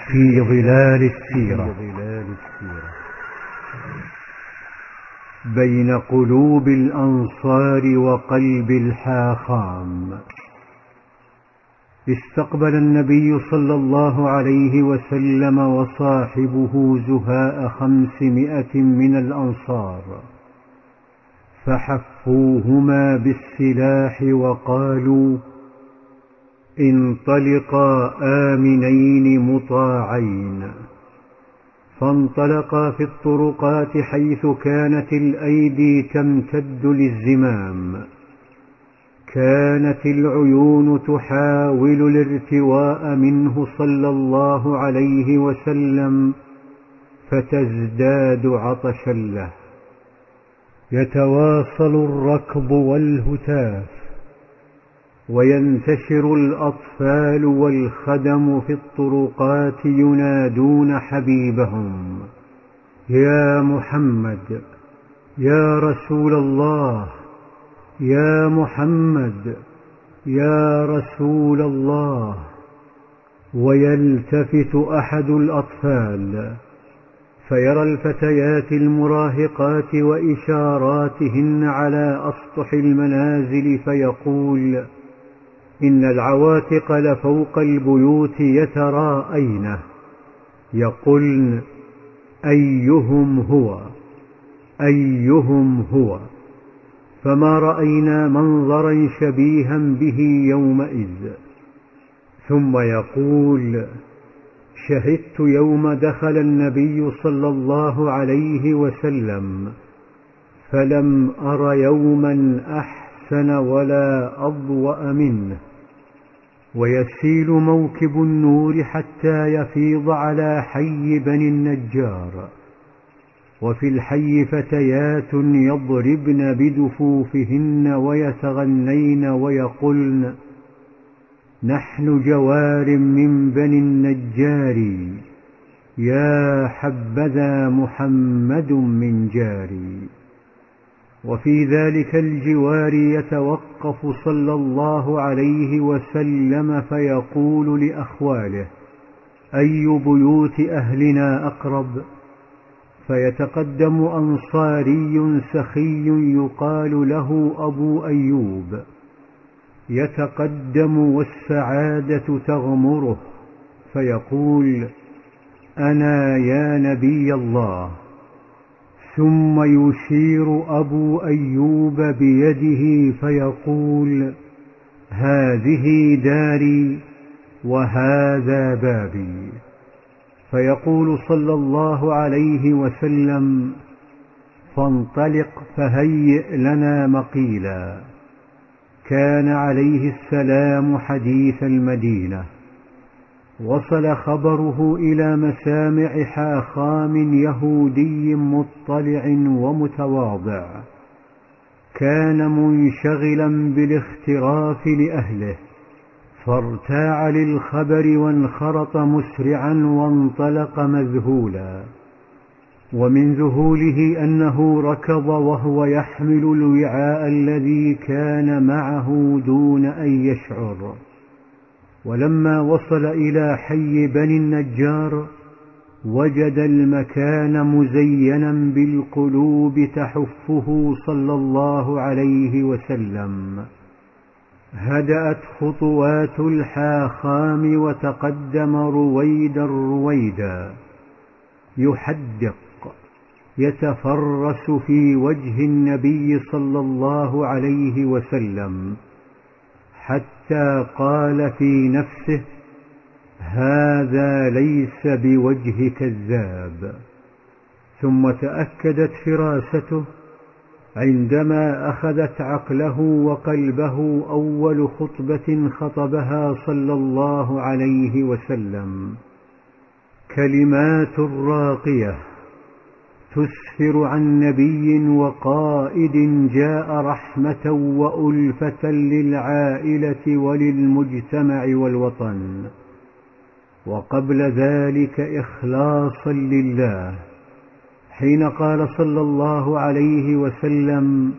في ظلال السيرة بين قلوب الأنصار وقلب الحاخام. استقبل النبي صلى الله عليه وسلم وصاحبه زهاء 500 من الأنصار، فحفوهما بالسلاح وقالوا: انطلقا آمنين مطاعين. فانطلقا في الطرقات حيث كانت الأيدي تمتد للزمام. كانت العيون تحاول الارتواء منه صلى الله عليه وسلم، فتزداد عطشا له. يتواصل الركض والهتاف، وينتشر الأطفال والخدم في الطرقات ينادون حبيبهم: يا محمد، يا رسول الله، يا محمد، يا رسول الله. ويلتفت أحد الأطفال فيرى الفتيات المراهقات وإشاراتهن على أسطح المنازل، فيقول: إن العواتق لفوق البيوت يتراءين، يقولن: أيهم هو، أيهم هو. فما رأينا منظرا شبيها به يومئذ. ثم يقول: شهدت يوم دخل النبي صلى الله عليه وسلم فلم أر يوما أحسن ولا أضوأ منه. ويسيل موكب النور حتى يفيض على حي بني النجار، وفي الحي فتيات يضربن بدفوفهن ويتغنين ويقولن: نحن جوار من بني النجار، يا حبذا محمد من جاري. وفي ذلك الجوار يتوقف صلى الله عليه وسلم فيقول لأخواله: أي بيوت أهلنا أقرب؟ فيتقدم أنصاري سخي يقال له أبو أيوب، يتقدم والسعادة تغمره، فيقول: أنا يا نبي الله. ثم يشير أبو أيوب بيده فيقول: هذه داري وهذا بابي. فيقول صلى الله عليه وسلم: فانطلق فهيئ لنا مقيلا. كان عليه السلام حديث المدينة. وصل خبره إلى مسامع حاخام يهودي مطلع ومتواضع، كان منشغلا بالاختراف لأهله، فارتاع للخبر وانخرط مسرعا وانطلق مذهولا. ومن ذهوله أنه ركض وهو يحمل الوعاء الذي كان معه دون أن يشعر. ولما وصل إلى حي بني النجار وجد المكان مزينا بالقلوب تحفه صلى الله عليه وسلم. هدأت خطوات الحاخام وتقدم رويدا رويدا، يحدق، يتفرس في وجه النبي صلى الله عليه وسلم، حتى قال في نفسه: هذا ليس بوجه كذاب. ثم تأكدت فراسته عندما أخذت عقله وقلبه أول خطبة خطبها صلى الله عليه وسلم، كلمات راقية تسفر عن نبي وقائد جاء رحمة وألفة للعائلة وللمجتمع والوطن، وقبل ذلك إخلاصا لله، حين قال صلى الله عليه وسلم: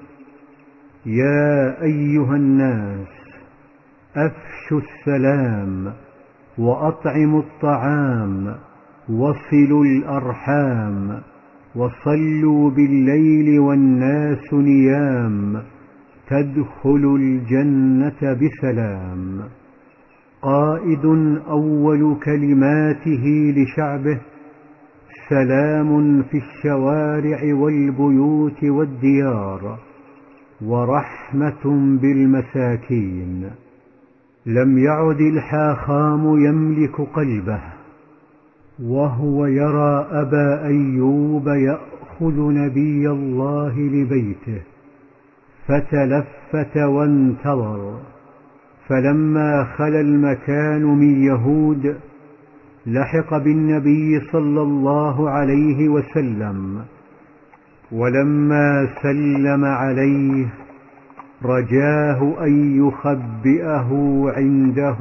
يا أيها الناس أفشوا السلام وأطعموا الطعام، وصلوا الأرحام، وصلوا بالليل والناس نيام، تدخلوا الجنة بسلام. قائد أول كلماته لشعبه: سلام في الشوارع والبيوت والديار، ورحمة بالمساكين. لم يعد الحاخام يملك قلبه وهو يرى أبا أيوب يأخذ نبي الله لبيته، فتلفت وانتظر، فلما خلا المكان من يهود لحق بالنبي صلى الله عليه وسلم، ولما سلم عليه رجاه أن يخبئه عنده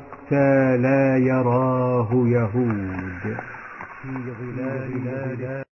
حتى لا يراه يهود في ظلال